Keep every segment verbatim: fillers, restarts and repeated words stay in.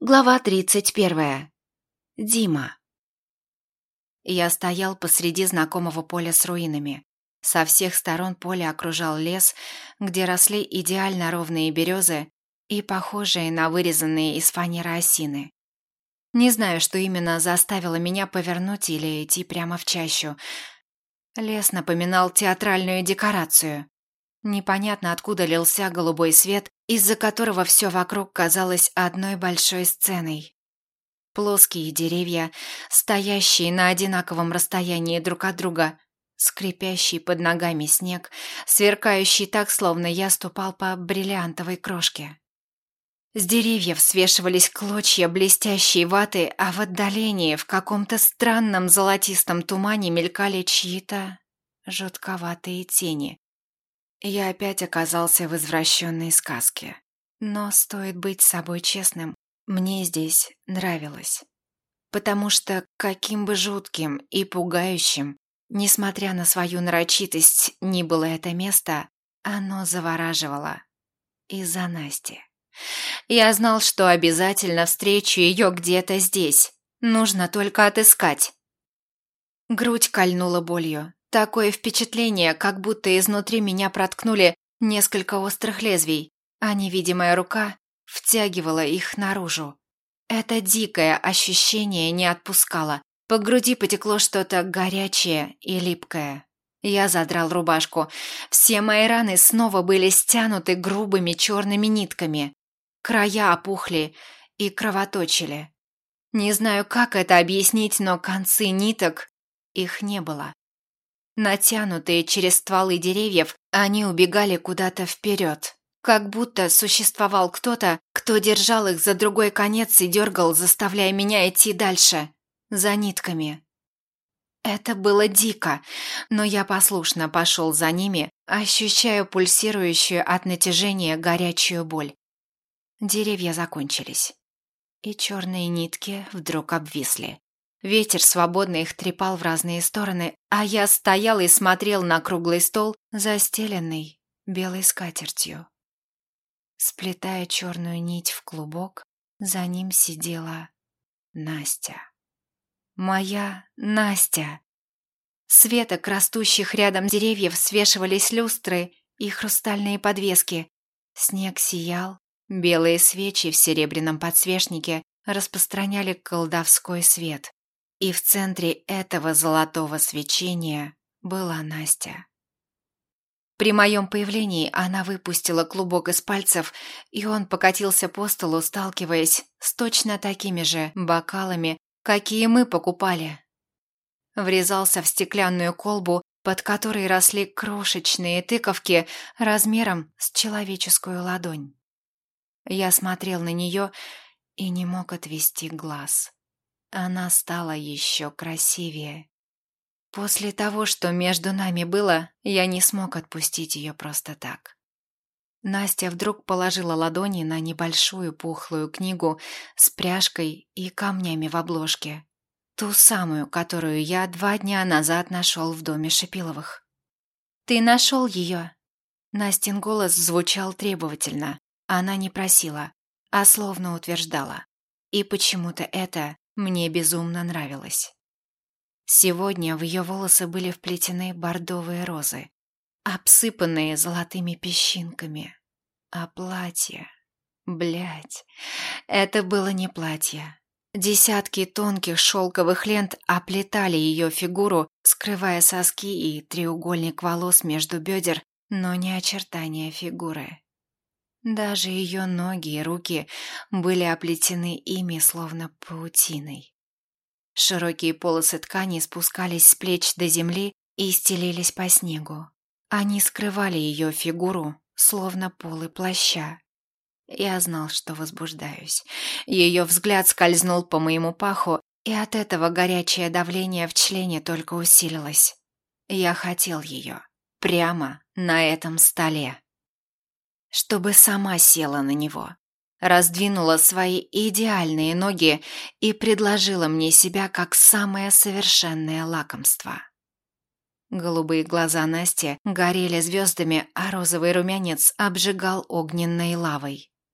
Глава тридцать первая. Дима. Я стоял посреди знакомого поля с руинами. Со всех сторон поле окружал лес, где росли идеально ровные березы и похожие на вырезанные из фанеры осины. Не знаю, что именно заставило меня повернуть или идти прямо в чащу. Лес напоминал театральную декорацию. Непонятно откуда лился голубой свет, из-за которого все вокруг казалось одной большой сценой. Плоские деревья, стоящие на одинаковом расстоянии друг от друга, скрипящий под ногами снег, сверкающий так, словно я ступал по бриллиантовой крошке. С деревьев свешивались клочья блестящей ваты, а в отдалении, в каком-то странном золотистом тумане мелькали чьи-то жутковатые тени. Я опять оказался в извращенной сказке. Но стоит быть с собой честным, мне здесь нравилось. Потому что каким бы жутким и пугающим, несмотря на свою нарочитость, ни было это место, оно завораживало. Из-за Насти. Я знал, что обязательно встречу ее где-то здесь. Нужно только отыскать. Грудь кольнула болью. Такое впечатление, как будто изнутри меня проткнули несколько острых лезвий, а невидимая рука втягивала их наружу. Это дикое ощущение не отпускало. По груди потекло что-то горячее и липкое. Я задрал рубашку. Все мои раны снова были стянуты грубыми черными нитками. Края опухли и кровоточили. Не знаю, как это объяснить, но концы ниток, их не было. Натянутые через стволы деревьев, они убегали куда-то вперед. Как будто существовал кто-то, кто держал их за другой конец и дергал, заставляя меня идти дальше, за нитками. Это было дико, но я послушно пошел за ними, ощущая пульсирующую от натяжения горячую боль. Деревья закончились, и черные нитки вдруг обвисли. Ветер свободно их трепал в разные стороны, а я стоял и смотрел на круглый стол, застеленный белой скатертью. Сплетая черную нить в клубок, за ним сидела Настя. Моя Настя. С веток растущих рядом деревьев свешивались люстры и хрустальные подвески. Снег сиял, белые свечи в серебряном подсвечнике распространяли колдовской свет. И в центре этого золотого свечения была Настя. При моем появлении она выпустила клубок из пальцев, и он покатился по столу, сталкиваясь с точно такими же бокалами, какие мы покупали. Врезался в стеклянную колбу, под которой росли крошечные тыковки размером с человеческую ладонь. Я смотрел на нее и не мог отвести глаз. Она стала еще красивее. После того, что между нами было, я не смог отпустить ее просто так. Настя вдруг положила ладони на небольшую пухлую книгу с пряжкой и камнями в обложке. Ту самую, которую я два дня назад нашел в доме Шипиловых. «Ты нашел ее?» Настин голос звучал требовательно. Она не просила, а словно утверждала. И почему-то это мне безумно нравилось. Сегодня в ее волосы были вплетены бордовые розы, обсыпанные золотыми песчинками. А платье... Блядь, это было не платье. Десятки тонких шелковых лент оплетали ее фигуру, скрывая соски и треугольник волос между бедер, но не очертания фигуры. Даже ее ноги и руки были оплетены ими, словно паутиной. Широкие полосы ткани спускались с плеч до земли и стелились по снегу. Они скрывали ее фигуру, словно полы плаща. Я знал, что возбуждаюсь. Ее взгляд скользнул по моему паху, и от этого горячее давление в члене только усилилось. Я хотел ее прямо на этом столе. Чтобы сама села на него, раздвинула свои идеальные ноги и предложила мне себя как самое совершенное лакомство. Голубые глаза Насти горели звездами, а розовый румянец обжигал огненной лавой.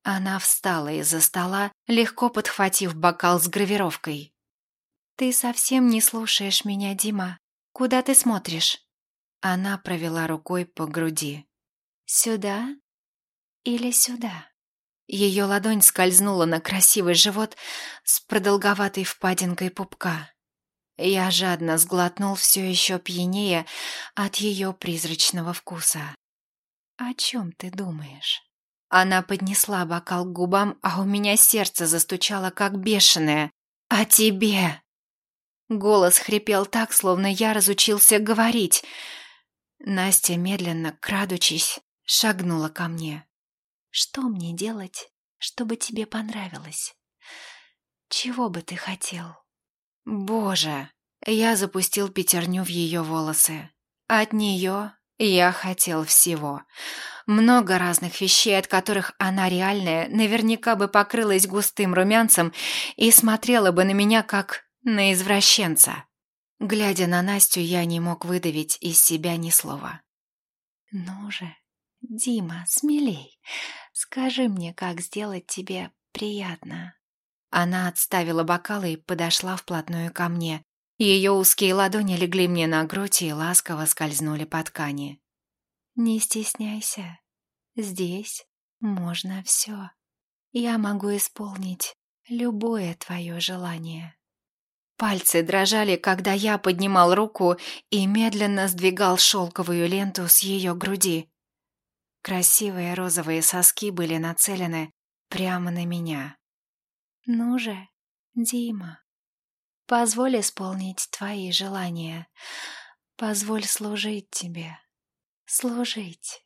Она встала из-за стола, легко подхватив бокал с гравировкой. «Ты совсем не слушаешь меня, Дима. Куда ты смотришь?» Она провела рукой по груди. «Сюда или сюда?» Ее ладонь скользнула на красивый живот с продолговатой впадинкой пупка. Я жадно сглотнул, все еще пьянее от ее призрачного вкуса. «О чем ты думаешь?» Она поднесла бокал к губам, а у меня сердце застучало, как бешеное. «О тебе!» Голос хрипел так, словно я разучился говорить. Настя, медленно, крадучись, шагнула ко мне. «Что мне делать, чтобы тебе понравилось? Чего бы ты хотел?» «Боже!» Я запустил пятерню в ее волосы. От нее я хотел всего. Много разных вещей, от которых она реальная, наверняка бы покрылась густым румянцем и смотрела бы на меня, как на извращенца. Глядя на Настю, я не мог выдавить из себя ни слова. «Ну же, Дима, смелей. Скажи мне, как сделать тебе приятно». Она отставила бокалы и подошла вплотную ко мне. Ее узкие ладони легли мне на грудь и ласково скользнули по ткани. «Не стесняйся. Здесь можно все. Я могу исполнить любое твое желание». Пальцы дрожали, когда я поднимал руку и медленно сдвигал шелковую ленту с ее груди. Красивые розовые соски были нацелены прямо на меня. «Ну же, Дима, позволь исполнить твои желания. Позволь служить тебе. Служить».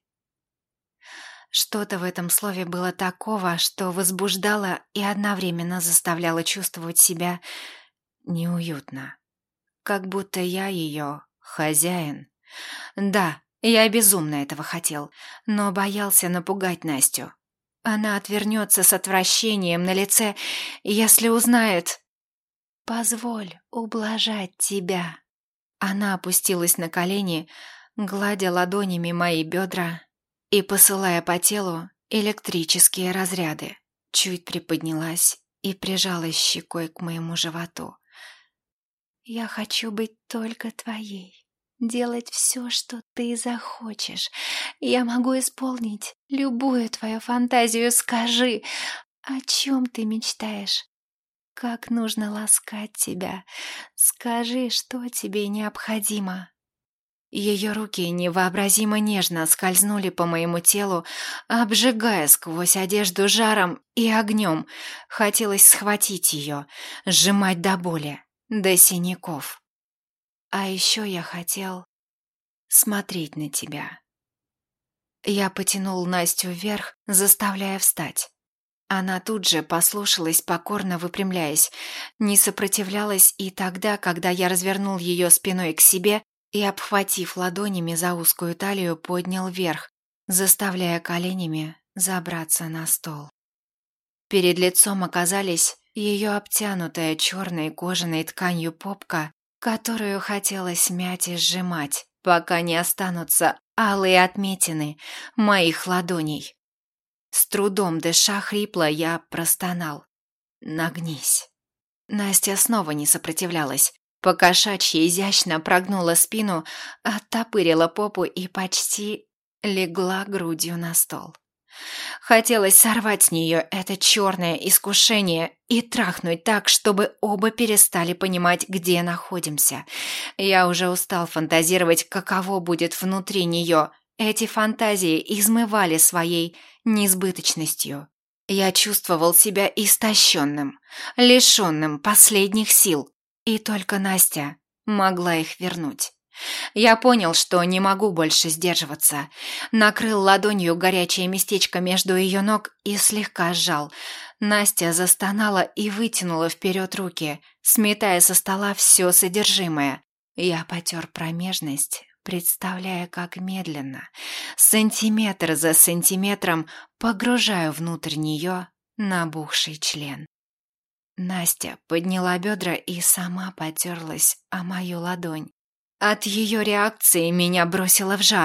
Что-то в этом слове было такого, что возбуждало и одновременно заставляло чувствовать себя неуютно. Как будто я ее хозяин. Да, я безумно этого хотел, но боялся напугать Настю. Она отвернется с отвращением на лице, если узнает. «Позволь ублажать тебя». Она опустилась на колени, гладя ладонями мои бедра и посылая по телу электрические разряды. Чуть приподнялась и прижалась щекой к моему животу. «Я хочу быть только твоей, делать все, что ты захочешь. Я могу исполнить любую твою фантазию. Скажи, о чем ты мечтаешь? Как нужно ласкать тебя? Скажи, что тебе необходимо». Ее руки невообразимо нежно скользнули по моему телу, обжигая сквозь одежду жаром и огнем. Хотелось схватить ее, сжимать до боли, до синяков. А еще я хотел смотреть на тебя. Я потянул Настю вверх, заставляя встать. Она тут же послушалась, покорно выпрямляясь, не сопротивлялась и тогда, когда я развернул ее спиной к себе и, обхватив ладонями за узкую талию, поднял вверх, заставляя коленями забраться на стол. Перед лицом оказались ее обтянутая черной кожаной тканью попка, которую хотелось мять и сжимать, пока не останутся алые отметины моих ладоней. С трудом дыша хрипло, я простонал. «Нагнись». Настя снова не сопротивлялась. Покошачьи изящно прогнула спину, оттопырила попу и почти легла грудью на стол. Хотелось сорвать с нее это черное искушение и трахнуть так, чтобы оба перестали понимать, где находимся. Я уже устал фантазировать, каково будет внутри нее. Эти фантазии измывали своей несбыточностью. Я чувствовал себя истощенным, лишенным последних сил, и только Настя могла их вернуть. Я понял, что не могу больше сдерживаться. Накрыл ладонью горячее местечко между ее ног и слегка сжал. Настя застонала и вытянула вперед руки, сметая со стола все содержимое. Я потер промежность, представляя, как медленно, сантиметр за сантиметром, погружаю внутрь нее набухший член. Настя подняла бедра и сама потерлась о мою ладонь. От ее реакции меня бросило в жар.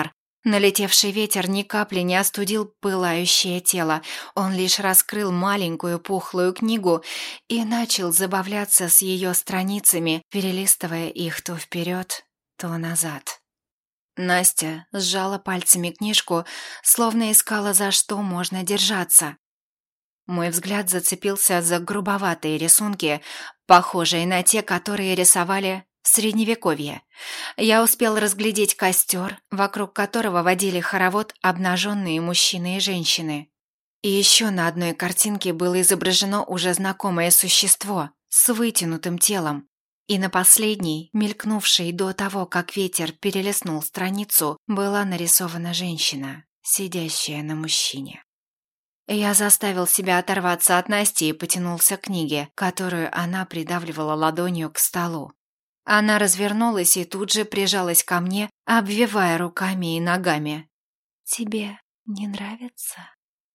Налетевший ветер ни капли не остудил пылающее тело, он лишь раскрыл маленькую пухлую книгу и начал забавляться с ее страницами, перелистывая их то вперед, то назад. Настя сжала пальцами книжку, словно искала, за что можно держаться. Мой взгляд зацепился за грубоватые рисунки, похожие на те, которые рисовали в Средневековье. Я успел разглядеть костер, вокруг которого водили хоровод обнаженные мужчины и женщины. И еще на одной картинке было изображено уже знакомое существо с вытянутым телом. И на последней, мелькнувшей до того, как ветер перелистнул страницу, была нарисована женщина, сидящая на мужчине. Я заставил себя оторваться от Насти и потянулся к книге, которую она придавливала ладонью к столу. Она развернулась и тут же прижалась ко мне, обвивая руками и ногами. «Тебе не нравится?»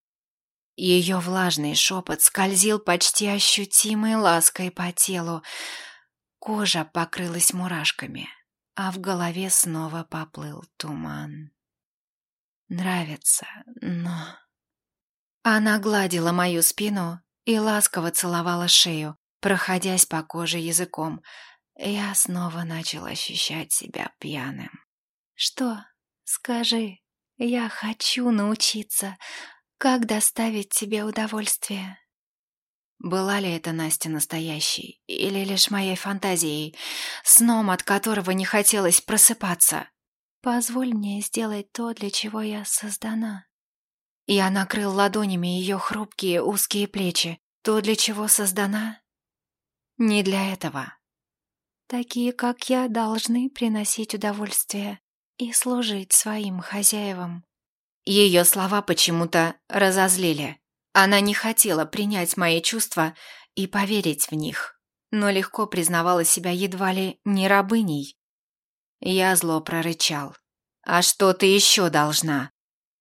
Ее влажный шепот скользил почти ощутимой лаской по телу. Кожа покрылась мурашками, а в голове снова поплыл туман. «Нравится, но...» Она гладила мою спину и ласково целовала шею, проходясь по коже языком. Я снова начал ощущать себя пьяным. «Что? Скажи, я хочу научиться, как доставить тебе удовольствие». Была ли это Настя настоящей, или лишь моей фантазией, сном, от которого не хотелось просыпаться? «Позволь мне сделать то, для чего я создана». Я накрыл ладонями ее хрупкие узкие плечи. То, для чего создана? Не для этого. Такие, как я, должны приносить удовольствие и служить своим хозяевам. Ее слова почему-то разозлили. Она не хотела принять мои чувства и поверить в них, но легко признавала себя едва ли не рабыней. Я зло прорычал. «А что ты еще должна?»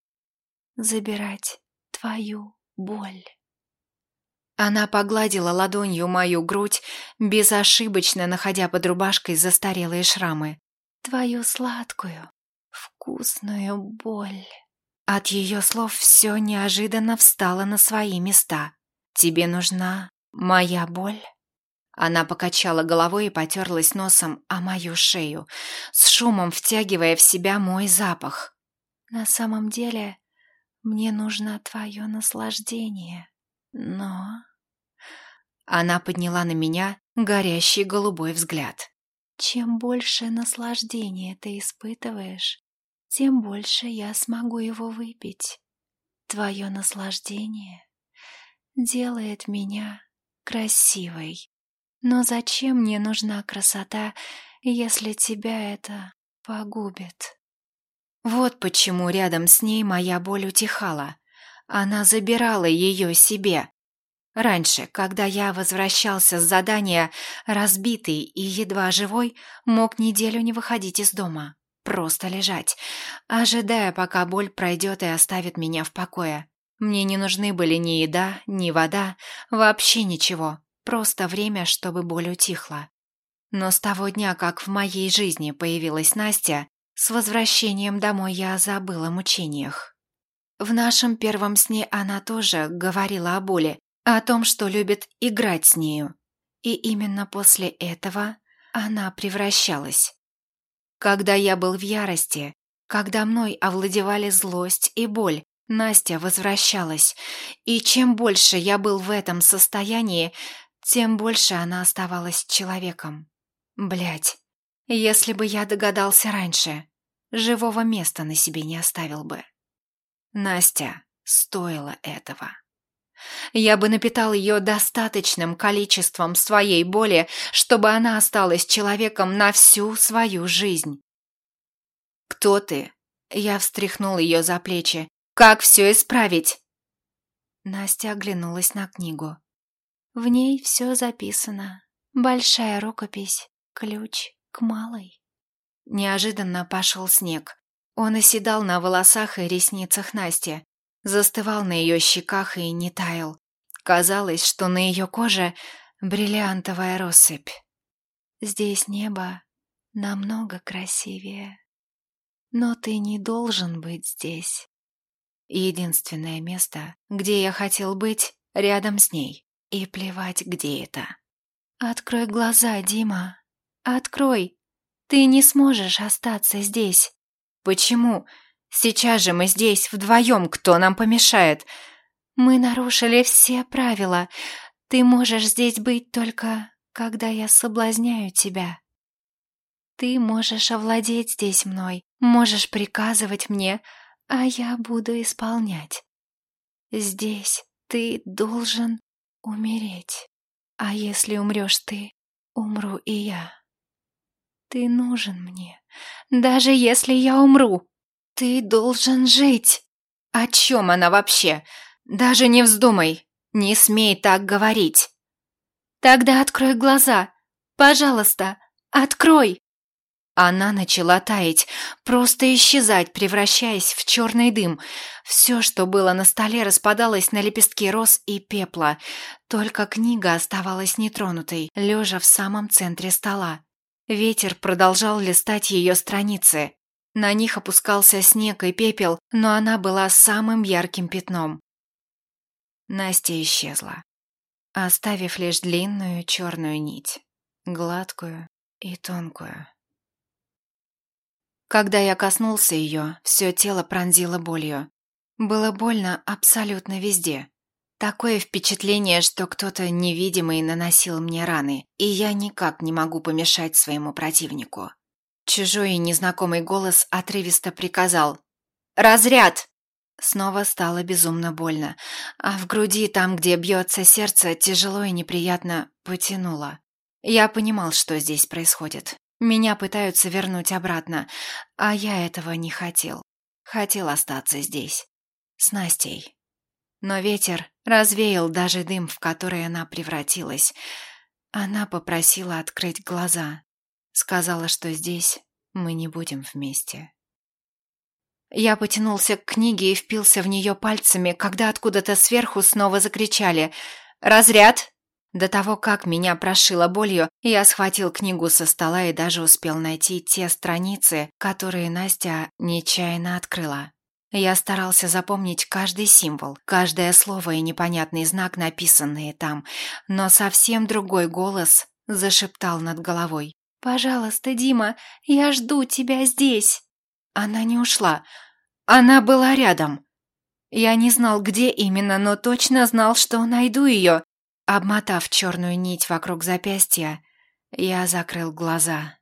«Забирать твою боль». Она погладила ладонью мою грудь, безошибочно находя под рубашкой застарелые шрамы. «Твою сладкую, вкусную боль». От ее слов все неожиданно встало на свои места. «Тебе нужна моя боль?» Она покачала головой и потерлась носом о мою шею, с шумом втягивая в себя мой запах. «На самом деле... мне нужно твое наслаждение, но...» Она подняла на меня горящий голубой взгляд. «Чем больше наслаждения ты испытываешь, тем больше я смогу его выпить. Твое наслаждение делает меня красивой. Но зачем мне нужна красота, если тебя это погубит?» Вот почему рядом с ней моя боль утихала. Она забирала ее себе. Раньше, когда я возвращался с задания, разбитый и едва живой, мог неделю не выходить из дома, просто лежать, ожидая, пока боль пройдет и оставит меня в покое. Мне не нужны были ни еда, ни вода, вообще ничего, просто время, чтобы боль утихла. Но с того дня, как в моей жизни появилась Настя, с возвращением домой я забыла о мучениях. В нашем первом сне она тоже говорила о боли, о том, что любит играть с нею. И именно после этого она превращалась. Когда я был в ярости, когда мной овладевали злость и боль, Настя возвращалась. И чем больше я был в этом состоянии, тем больше она оставалась человеком. Блядь. Если бы я догадался раньше, живого места на себе не оставил бы. Настя стоила этого. Я бы напитал ее достаточным количеством своей боли, чтобы она осталась человеком на всю свою жизнь. «Кто ты?» Я встряхнул ее за плечи. «Как все исправить?» Настя оглянулась на книгу. В ней все записано. Большая рукопись, ключ к малой. Неожиданно пошел снег. Он оседал на волосах и ресницах Насти, застывал на ее щеках и не таял. Казалось, что на ее коже бриллиантовая россыпь. Здесь небо намного красивее. но ты не должен быть здесь. Единственное место, где я хотел быть, рядом с ней. И плевать, где это. Открой глаза, Дима. Открой. Ты не сможешь остаться здесь. Почему? Сейчас же мы здесь вдвоем, кто нам помешает? Мы нарушили все правила. Ты можешь здесь быть только, когда я соблазняю тебя. Ты можешь овладеть здесь мной, можешь приказывать мне, а я буду исполнять. Здесь ты должен умереть. А если умрешь ты, умру и я. Ты нужен мне, даже если я умру. Ты должен жить. О чем она вообще? Даже не вздумай, не смей так говорить. Тогда открой глаза. Пожалуйста, открой. Она начала таять, просто исчезать, превращаясь в черный дым. Все, что было на столе, распадалось на лепестки роз и пепла. Только книга оставалась нетронутой, лежа в самом центре стола. Ветер продолжал листать ее страницы. На них опускался снег и пепел, но она была самым ярким пятном. Настя исчезла, оставив лишь длинную черную нить, гладкую и тонкую. Когда я коснулся ее, все тело пронзило болью. Было больно абсолютно везде. Такое впечатление, что кто-то невидимый наносил мне раны, и я никак не могу помешать своему противнику. Чужой и незнакомый голос отрывисто приказал: «Разряд!» Снова стало безумно больно, а в груди, там, где бьется сердце, тяжело и неприятно потянуло. Я понимал, что здесь происходит. Меня пытаются вернуть обратно, а я этого не хотел. Хотел остаться здесь, с Настей. Но ветер развеял даже дым, в который она превратилась. Она попросила открыть глаза. Сказала, что здесь мы не будем вместе. Я потянулся к книге и впился в нее пальцами, когда откуда-то сверху снова закричали: «Разряд!» До того, как меня прошило болью, я схватил книгу со стола и даже успел найти те страницы, которые Настя нечаянно открыла. Я старался запомнить каждый символ, каждое слово и непонятный знак, написанные там, но совсем другой голос зашептал над головой: «Пожалуйста, Дима, я жду тебя здесь!» Она не ушла. Она была рядом. Я не знал, где именно, но точно знал, что найду ее. Обмотав черную нить вокруг запястья, я закрыл глаза.